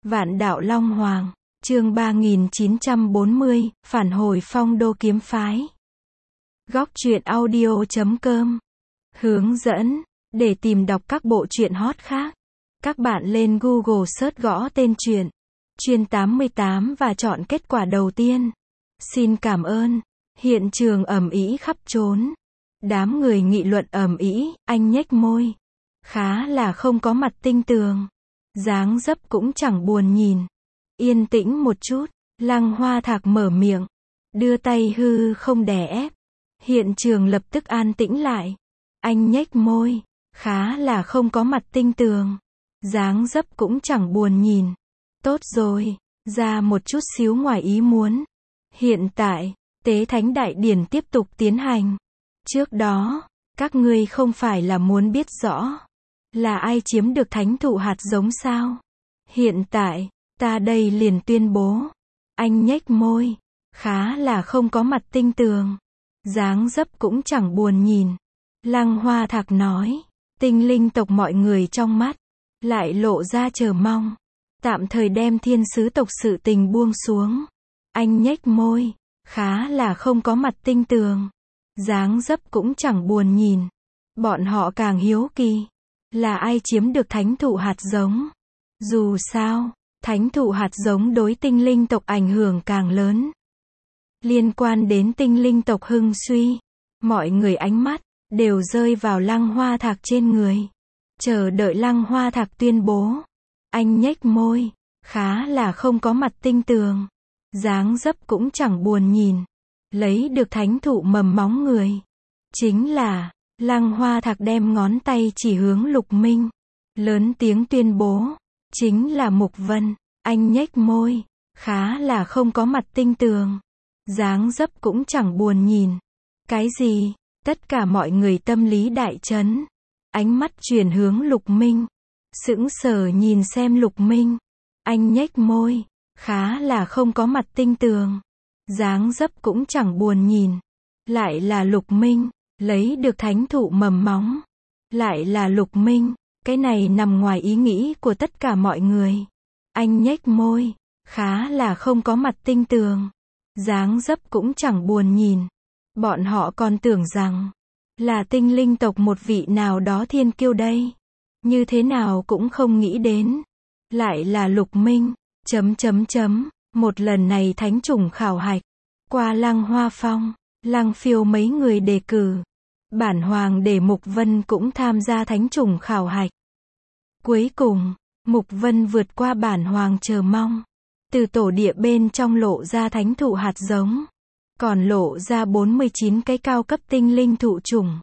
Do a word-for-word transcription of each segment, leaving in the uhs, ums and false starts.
Vạn đạo Long Hoàng, chương ba nghìn chín trăm bốn mươi, phản hồi Phong Đô kiếm phái. Góc truyện audio chấm com. Hướng dẫn, để tìm đọc các bộ truyện hot khác, các bạn lên Google search gõ tên truyện, Chuyên tám mươi tám và chọn kết quả đầu tiên. Xin cảm ơn. Hiện trường ầm ĩ khắp trốn. Đám người nghị luận ầm ĩ, anh nhếch môi. Khá là không có mặt tinh tường. Dáng dấp cũng chẳng buồn nhìn. Yên tĩnh một chút, Lăng Hoa Thạc mở miệng. Đưa tay hư không đè ép. Hiện trường lập tức an tĩnh lại. Anh nhếch môi. Khá là không có mặt tinh tường. Dáng dấp cũng chẳng buồn nhìn. Tốt rồi, ra một chút xíu ngoài ý muốn. Hiện tại, tế thánh đại điển tiếp tục tiến hành. Trước đó, các ngươi không phải là muốn biết rõ là ai chiếm được thánh thụ hạt giống sao? Hiện tại, ta đây liền tuyên bố. Anh nhếch môi, khá là không có mặt tinh tường. Dáng dấp cũng chẳng buồn nhìn. Lăng Hoa Thạc nói, tinh linh tộc mọi người trong mắt lại lộ ra chờ mong. Tạm thời đem thiên sứ tộc sự tình buông xuống. Anh nhếch môi, khá là không có mặt tinh tường. Dáng dấp cũng chẳng buồn nhìn. Bọn họ càng hiếu kỳ là ai chiếm được thánh thụ hạt giống. Dù sao, thánh thụ hạt giống đối tinh linh tộc ảnh hưởng càng lớn. Liên quan đến tinh linh tộc hưng suy, mọi người ánh mắt đều rơi vào Lăng Hoa Thạc trên người. Chờ đợi Lăng Hoa Thạc tuyên bố. Anh nhếch môi, khá là không có mặt tinh tường. Dáng dấp cũng chẳng buồn nhìn. Lấy được thánh thụ mầm móng người. Chính là, Lăng Hoa Thạc đem ngón tay chỉ hướng Lục Minh. Lớn tiếng tuyên bố. Chính là Mục Vân. Anh nhếch môi, khá là không có mặt tinh tường. Dáng dấp cũng chẳng buồn nhìn. Cái gì? Tất cả mọi người tâm lý đại chấn. Ánh mắt chuyển hướng Lục Minh. Sững sờ nhìn xem Lục Minh. Anh nhếch môi, khá là không có mặt tinh tường. Dáng dấp cũng chẳng buồn nhìn. Lại là Lục Minh, lấy được thánh thụ mầm móng. Lại là Lục Minh, cái này nằm ngoài ý nghĩ của tất cả mọi người. Anh nhếch môi, khá là không có mặt tinh tường. Dáng dấp cũng chẳng buồn nhìn. Bọn họ còn tưởng rằng là tinh linh tộc một vị nào đó thiên kiêu đây. Như thế nào cũng không nghĩ đến. Lại là Lục Minh, chấm chấm chấm, một lần này thánh chủng khảo hạch. Qua Lăng Hoa Phong, Lăng Phiêu mấy người đề cử. Bản hoàng để Mục Vân cũng tham gia thánh chủng khảo hạch. Cuối cùng, Mục Vân vượt qua bản hoàng chờ mong. Từ tổ địa bên trong lộ ra thánh thụ hạt giống. Còn lộ ra bốn mươi chín cái cao cấp tinh linh thụ chủng.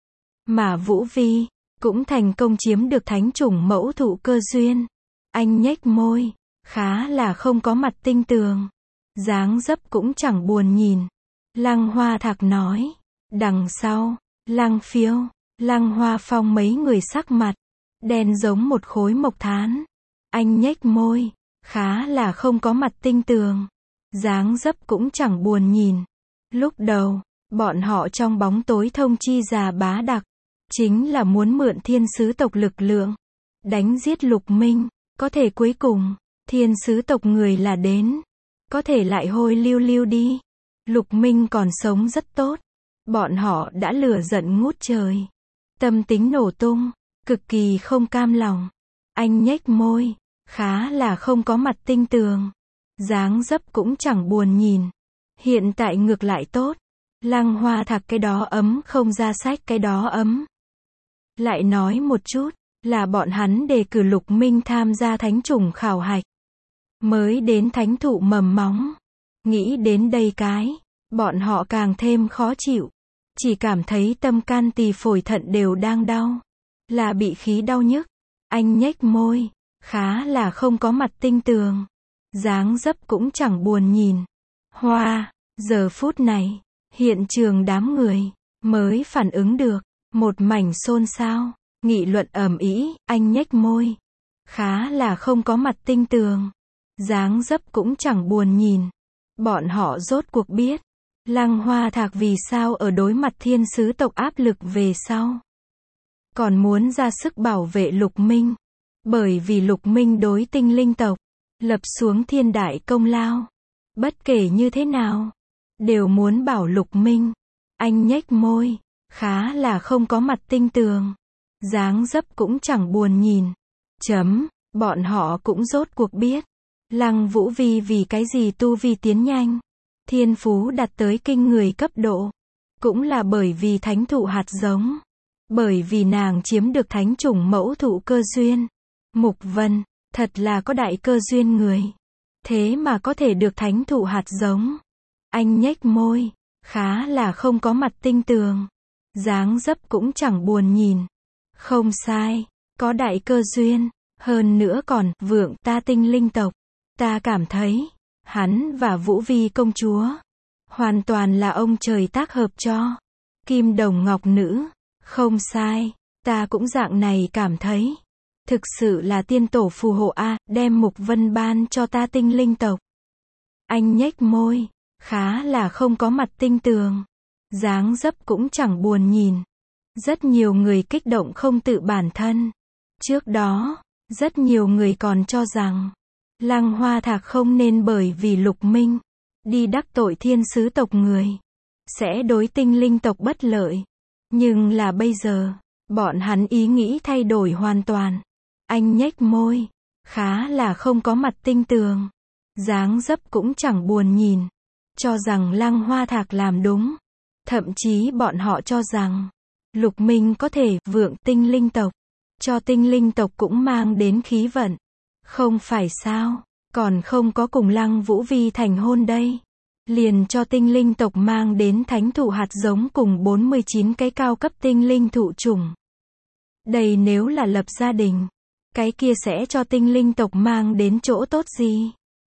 Mà Vũ Vi cũng thành công chiếm được thánh chủng mẫu thụ cơ duyên. Anh nhếch môi, khá là không có mặt tinh tường. Dáng dấp cũng chẳng buồn nhìn. Lăng Hoa Thạc nói. Đằng sau, Lăng Phiêu, Lăng Hoa Phong mấy người sắc mặt đen giống một khối mộc thán. Anh nhếch môi, khá là không có mặt tinh tường. Dáng dấp cũng chẳng buồn nhìn. Lúc đầu, bọn họ trong bóng tối thông chi già bá đặc. Chính là muốn mượn thiên sứ tộc lực lượng. Đánh giết Lục Minh. Có thể cuối cùng, thiên sứ tộc người là đến. Có thể lại hôi lưu lưu đi. Lục Minh còn sống rất tốt. Bọn họ đã lửa giận ngút trời. Tâm tính nổ tung. Cực kỳ không cam lòng. Anh nhếch môi. Khá là không có mặt tinh tường. Dáng dấp cũng chẳng buồn nhìn. Hiện tại ngược lại tốt. Lăng Hoa Thạc cái đó ấm không ra sách cái đó ấm. Lại nói một chút, là bọn hắn đề cử Lục Minh tham gia thánh chủng khảo hạch. Mới đến thánh thụ mầm móng. Nghĩ đến đây cái, bọn họ càng thêm khó chịu. Chỉ cảm thấy tâm can tỳ phổi thận đều đang đau. Là bị khí đau nhức. Anh nhếch môi, khá là không có mặt tinh tường. Dáng dấp cũng chẳng buồn nhìn. Hoa, giờ phút này, hiện trường đám người mới phản ứng được. Một mảnh xôn xao, nghị luận ầm ĩ, anh nhếch môi. Khá là không có mặt tinh tường. Dáng dấp cũng chẳng buồn nhìn. Bọn họ rốt cuộc biết. Lăng Hoa Thạc vì sao ở đối mặt thiên sứ tộc áp lực về sau. Còn muốn ra sức bảo vệ Lục Minh. Bởi vì Lục Minh đối tinh linh tộc lập xuống thiên đại công lao. Bất kể như thế nào, đều muốn bảo Lục Minh. Anh nhếch môi, khá là không có mặt tinh tường. Dáng dấp cũng chẳng buồn nhìn. Chấm, bọn họ cũng rốt cuộc biết. Lăng Vũ Vi vì cái gì tu vi tiến nhanh. Thiên phú đạt tới kinh người cấp độ. Cũng là bởi vì thánh thụ hạt giống. Bởi vì nàng chiếm được thánh chủng mẫu thụ cơ duyên. Mục Vân, thật là có đại cơ duyên người. Thế mà có thể được thánh thụ hạt giống. Anh nhếch môi, khá là không có mặt tinh tường. Dáng dấp cũng chẳng buồn nhìn. Không sai, có đại cơ duyên. Hơn nữa còn, vượng ta tinh linh tộc. Ta cảm thấy, hắn và Vũ Vi công chúa. Hoàn toàn là ông trời tác hợp cho. Kim đồng ngọc nữ. Không sai, ta cũng dạng này cảm thấy. Thực sự là tiên tổ phù hộ a, đem Mục Vân ban cho ta tinh linh tộc. Anh nhếch môi, khá là không có mặt tinh tường. Dáng dấp cũng chẳng buồn nhìn. Rất nhiều người kích động không tự bản thân. Trước đó, rất nhiều người còn cho rằng, Lăng Hoa Thạc không nên bởi vì Lục Minh đi đắc tội thiên sứ tộc người, sẽ đối tinh linh tộc bất lợi. Nhưng là bây giờ, bọn hắn ý nghĩ thay đổi hoàn toàn. Anh nhếch môi, khá là không có mặt tinh tường. Dáng dấp cũng chẳng buồn nhìn. Cho rằng Lăng Hoa Thạc làm đúng. Thậm chí bọn họ cho rằng, Lục Minh có thể vượng tinh linh tộc. Cho tinh linh tộc cũng mang đến khí vận. Không phải sao, còn không có cùng Lăng Vũ Vi thành hôn đây. Liền cho tinh linh tộc mang đến thánh thụ hạt giống cùng bốn mươi chín cái cao cấp tinh linh thụ chủng. Đây nếu là lập gia đình, cái kia sẽ cho tinh linh tộc mang đến chỗ tốt gì?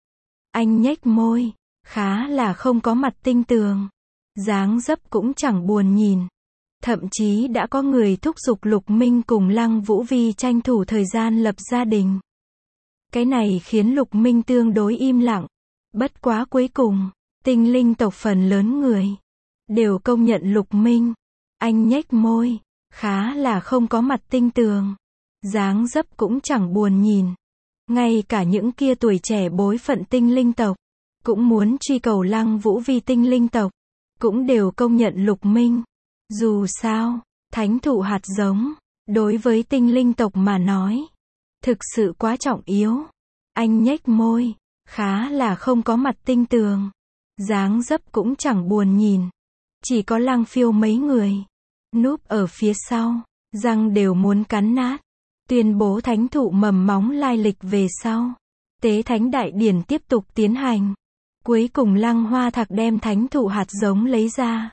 Anh nhếch môi, khá là không có mặt tinh tường. Dáng dấp cũng chẳng buồn nhìn. Thậm chí đã có người thúc giục Lục Minh cùng Lăng Vũ Vi tranh thủ thời gian lập gia đình. Cái này khiến Lục Minh tương đối im lặng. Bất quá cuối cùng, tinh linh tộc phần lớn người đều công nhận Lục Minh. Anh nhếch môi, khá là không có mặt tinh tường. Dáng dấp cũng chẳng buồn nhìn. Ngay cả những kia tuổi trẻ bối phận tinh linh tộc, cũng muốn truy cầu Lăng Vũ Vi tinh linh tộc, cũng đều công nhận Lục Minh. Dù sao, thánh thụ hạt giống, đối với tinh linh tộc mà nói, thực sự quá trọng yếu. Anh nhếch môi, khá là không có mặt tinh tường. Dáng dấp cũng chẳng buồn nhìn. Chỉ có Lăng Phiêu mấy người núp ở phía sau, răng đều muốn cắn nát. Tuyên bố thánh thụ mầm móng lai lịch về sau. Tế thánh đại điển tiếp tục tiến hành. Cuối cùng Lăng Hoa Thạc đem thánh thụ hạt giống lấy ra.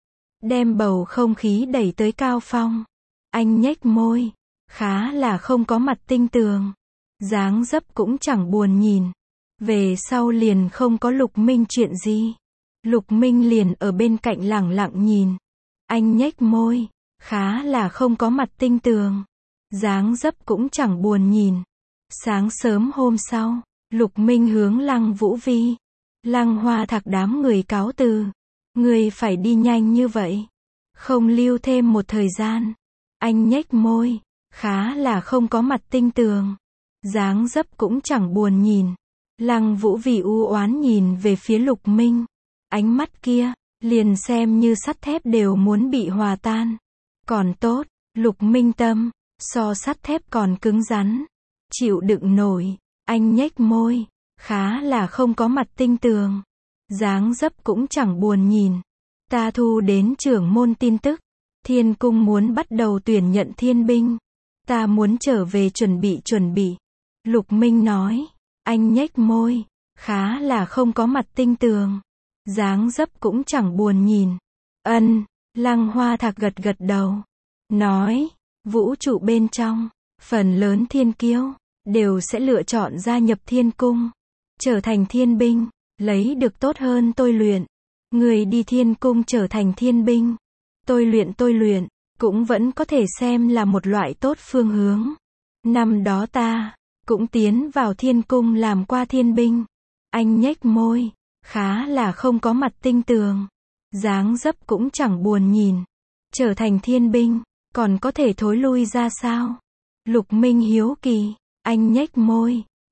Đem bầu không khí đẩy tới cao phong. Anh nhếch môi, khá là không có mặt tinh tường. Dáng dấp cũng chẳng buồn nhìn. Về sau liền không có Lục Minh chuyện gì. Lục Minh liền ở bên cạnh lẳng lặng nhìn. Anh nhếch môi, khá là không có mặt tinh tường. Dáng dấp cũng chẳng buồn nhìn. Sáng sớm hôm sau, Lục Minh hướng Lăng Vũ Vi, Lăng Hoa Thạc đám người cáo từ. Người phải đi nhanh như vậy. Không lưu thêm một thời gian. Anh nhếch môi, khá là không có mặt tinh tường. Dáng dấp cũng chẳng buồn nhìn. Lăng Vũ Vi u oán nhìn về phía Lục Minh. Ánh mắt kia, liền xem như sắt thép đều muốn bị hòa tan. Còn tốt, Lục Minh tâm, so sắt thép còn cứng rắn. Chịu đựng nổi. Anh nhếch môi, khá là không có mặt tinh tường. Dáng dấp cũng chẳng buồn nhìn. Ta thu đến trưởng môn tin tức. Thiên cung muốn bắt đầu tuyển nhận thiên binh. Ta muốn trở về chuẩn bị chuẩn bị. Lục Minh nói. Anh nhếch môi, khá là không có mặt tinh tường. Dáng dấp cũng chẳng buồn nhìn. Ân, Lăng Hoa Thạc gật gật đầu. Nói, vũ trụ bên trong, phần lớn thiên kiêu, đều sẽ lựa chọn gia nhập thiên cung. Trở thành thiên binh, lấy được tốt hơn tôi luyện. Người đi thiên cung trở thành thiên binh. Tôi luyện tôi luyện, cũng vẫn có thể xem là một loại tốt phương hướng. Năm đó ta, cũng tiến vào thiên cung làm qua thiên binh. Anh nhếch môi, khá là không có mặt tinh tường. Dáng dấp cũng chẳng buồn nhìn. Trở thành thiên binh, còn có thể thối lui ra sao? Lục Minh hiếu kỳ. Anh nhếch môi,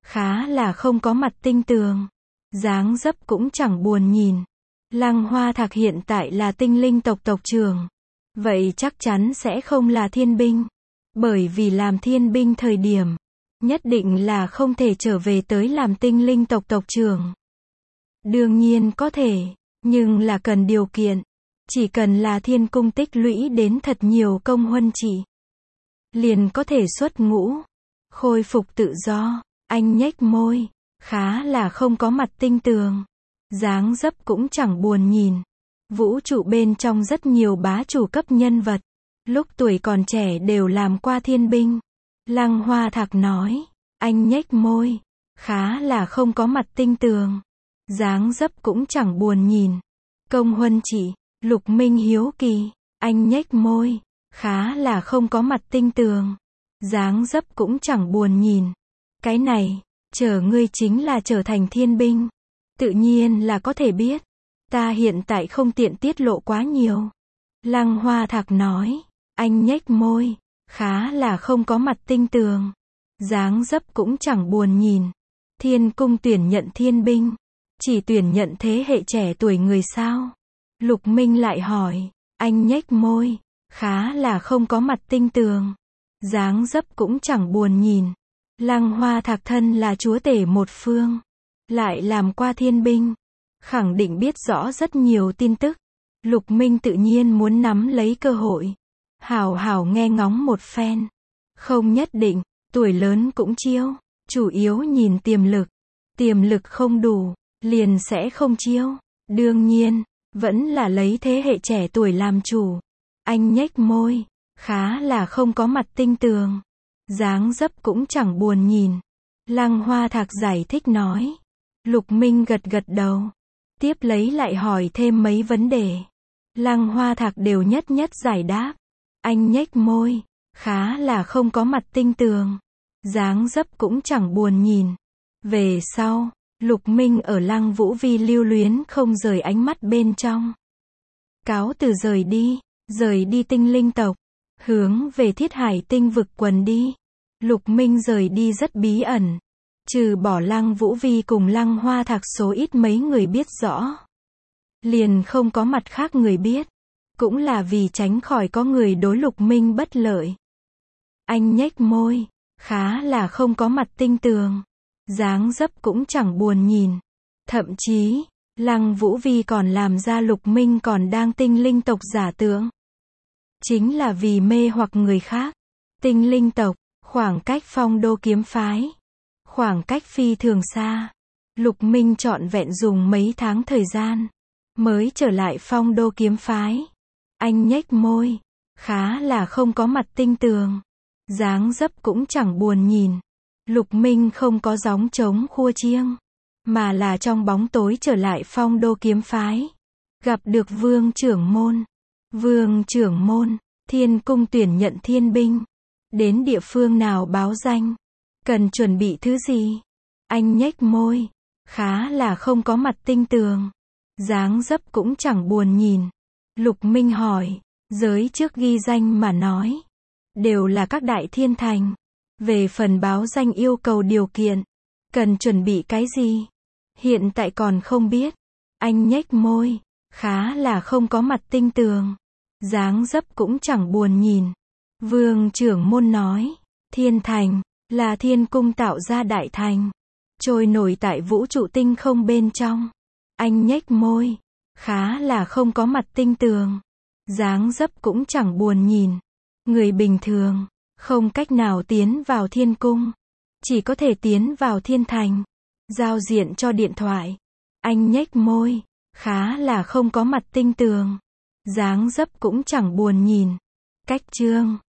khá là không có mặt tinh tường. Dáng dấp cũng chẳng buồn nhìn. Lăng Hoa Thạc hiện tại là tinh linh tộc tộc trưởng. Vậy chắc chắn sẽ không là thiên binh. Bởi vì làm thiên binh thời điểm, nhất định là không thể trở về tới làm tinh linh tộc tộc trưởng. Đương nhiên có thể, nhưng là cần điều kiện. Chỉ cần là thiên cung tích lũy đến thật nhiều công huân trị, liền có thể xuất ngũ, khôi phục tự do. Anh nhếch môi, khá là không có mặt tinh tường. Dáng dấp cũng chẳng buồn nhìn. Vũ trụ bên trong rất nhiều bá chủ cấp nhân vật, lúc tuổi còn trẻ đều làm qua thiên binh. Lăng Hoa Thạc nói, anh nhếch môi, khá là không có mặt tinh tường. Dáng dấp cũng chẳng buồn nhìn. Công huân trị, Lục Minh hiếu kỳ, anh nhếch môi, khá là không có mặt tinh tường. Dáng dấp cũng chẳng buồn nhìn. Cái này, chờ ngươi chính là trở thành thiên binh, tự nhiên là có thể biết. Ta hiện tại không tiện tiết lộ quá nhiều. Lăng Hoa Thạc nói, anh nhếch môi, khá là không có mặt tinh tường. Dáng dấp cũng chẳng buồn nhìn. Thiên cung tuyển nhận thiên binh, chỉ tuyển nhận thế hệ trẻ tuổi người sao? Lục Minh lại hỏi, anh nhếch môi, khá là không có mặt tinh tường. Dáng dấp cũng chẳng buồn nhìn. Lăng Hoa Thạc thân là chúa tể một phương, lại làm qua thiên binh, khẳng định biết rõ rất nhiều tin tức. Lục Minh tự nhiên muốn nắm lấy cơ hội, hảo hảo nghe ngóng một phen. Không nhất định, tuổi lớn cũng chiêu, chủ yếu nhìn tiềm lực. Tiềm lực không đủ, liền sẽ không chiêu. Đương nhiên, vẫn là lấy thế hệ trẻ tuổi làm chủ. Anh nhếch môi, khá là không có mặt tinh tường. Dáng dấp cũng chẳng buồn nhìn. Lăng Hoa Thạc giải thích nói. Lục Minh gật gật đầu, tiếp lấy lại hỏi thêm mấy vấn đề. Lăng Hoa Thạc đều nhất nhất giải đáp. Anh nhếch môi, khá là không có mặt tinh tường. Dáng dấp cũng chẳng buồn nhìn. Về sau, Lục Minh ở Lăng Vũ Vi lưu luyến không rời ánh mắt bên trong. Cáo từ rời đi, rời đi tinh linh tộc, hướng về Thiết Hải tinh vực quần đi. Lục Minh rời đi rất bí ẩn, trừ bỏ Lăng Vũ Vi cùng Lăng Hoa Thạc số ít mấy người biết rõ, liền không có mặt khác người biết, cũng là vì tránh khỏi có người đối Lục Minh bất lợi. Anh nhếch môi, khá là không có mặt tinh tường. Dáng dấp cũng chẳng buồn nhìn. Thậm chí, Lăng Vũ Vi còn làm ra Lục Minh còn đang tinh linh tộc giả tượng. Chính là vì mê hoặc người khác. Tinh linh tộc, khoảng cách Phong Đô kiếm phái, khoảng cách phi thường xa. Lục Minh trọn vẹn dùng mấy tháng thời gian, mới trở lại Phong Đô kiếm phái. Anh nhếch môi, khá là không có mặt tinh tường. Dáng dấp cũng chẳng buồn nhìn. Lục Minh không có gióng trống khua chiêng, mà là trong bóng tối trở lại Phong Đô kiếm phái. Gặp được Vương trưởng môn. Vương trưởng môn, thiên cung tuyển nhận thiên binh. Đến địa phương nào báo danh? Cần chuẩn bị thứ gì? Anh nhếch môi, khá là không có mặt tinh tường. Dáng dấp cũng chẳng buồn nhìn. Lục Minh hỏi, giới trước ghi danh mà nói, đều là các đại thiên thành. Về phần báo danh yêu cầu điều kiện, cần chuẩn bị cái gì? Hiện tại còn không biết. Anh nhếch môi, khá là không có mặt tinh tường. Dáng dấp cũng chẳng buồn nhìn. Vương trưởng môn nói, thiên thành, là thiên cung tạo ra đại thành, trôi nổi tại vũ trụ tinh không bên trong. Anh nhếch môi, khá là không có mặt tinh tường. Dáng dấp cũng chẳng buồn nhìn. Người bình thường, không cách nào tiến vào thiên cung, chỉ có thể tiến vào thiên thành. Giao diện cho điện thoại. Anh nhếch môi, khá là không có mặt tinh tường. Dáng dấp cũng chẳng buồn nhìn. Cách chương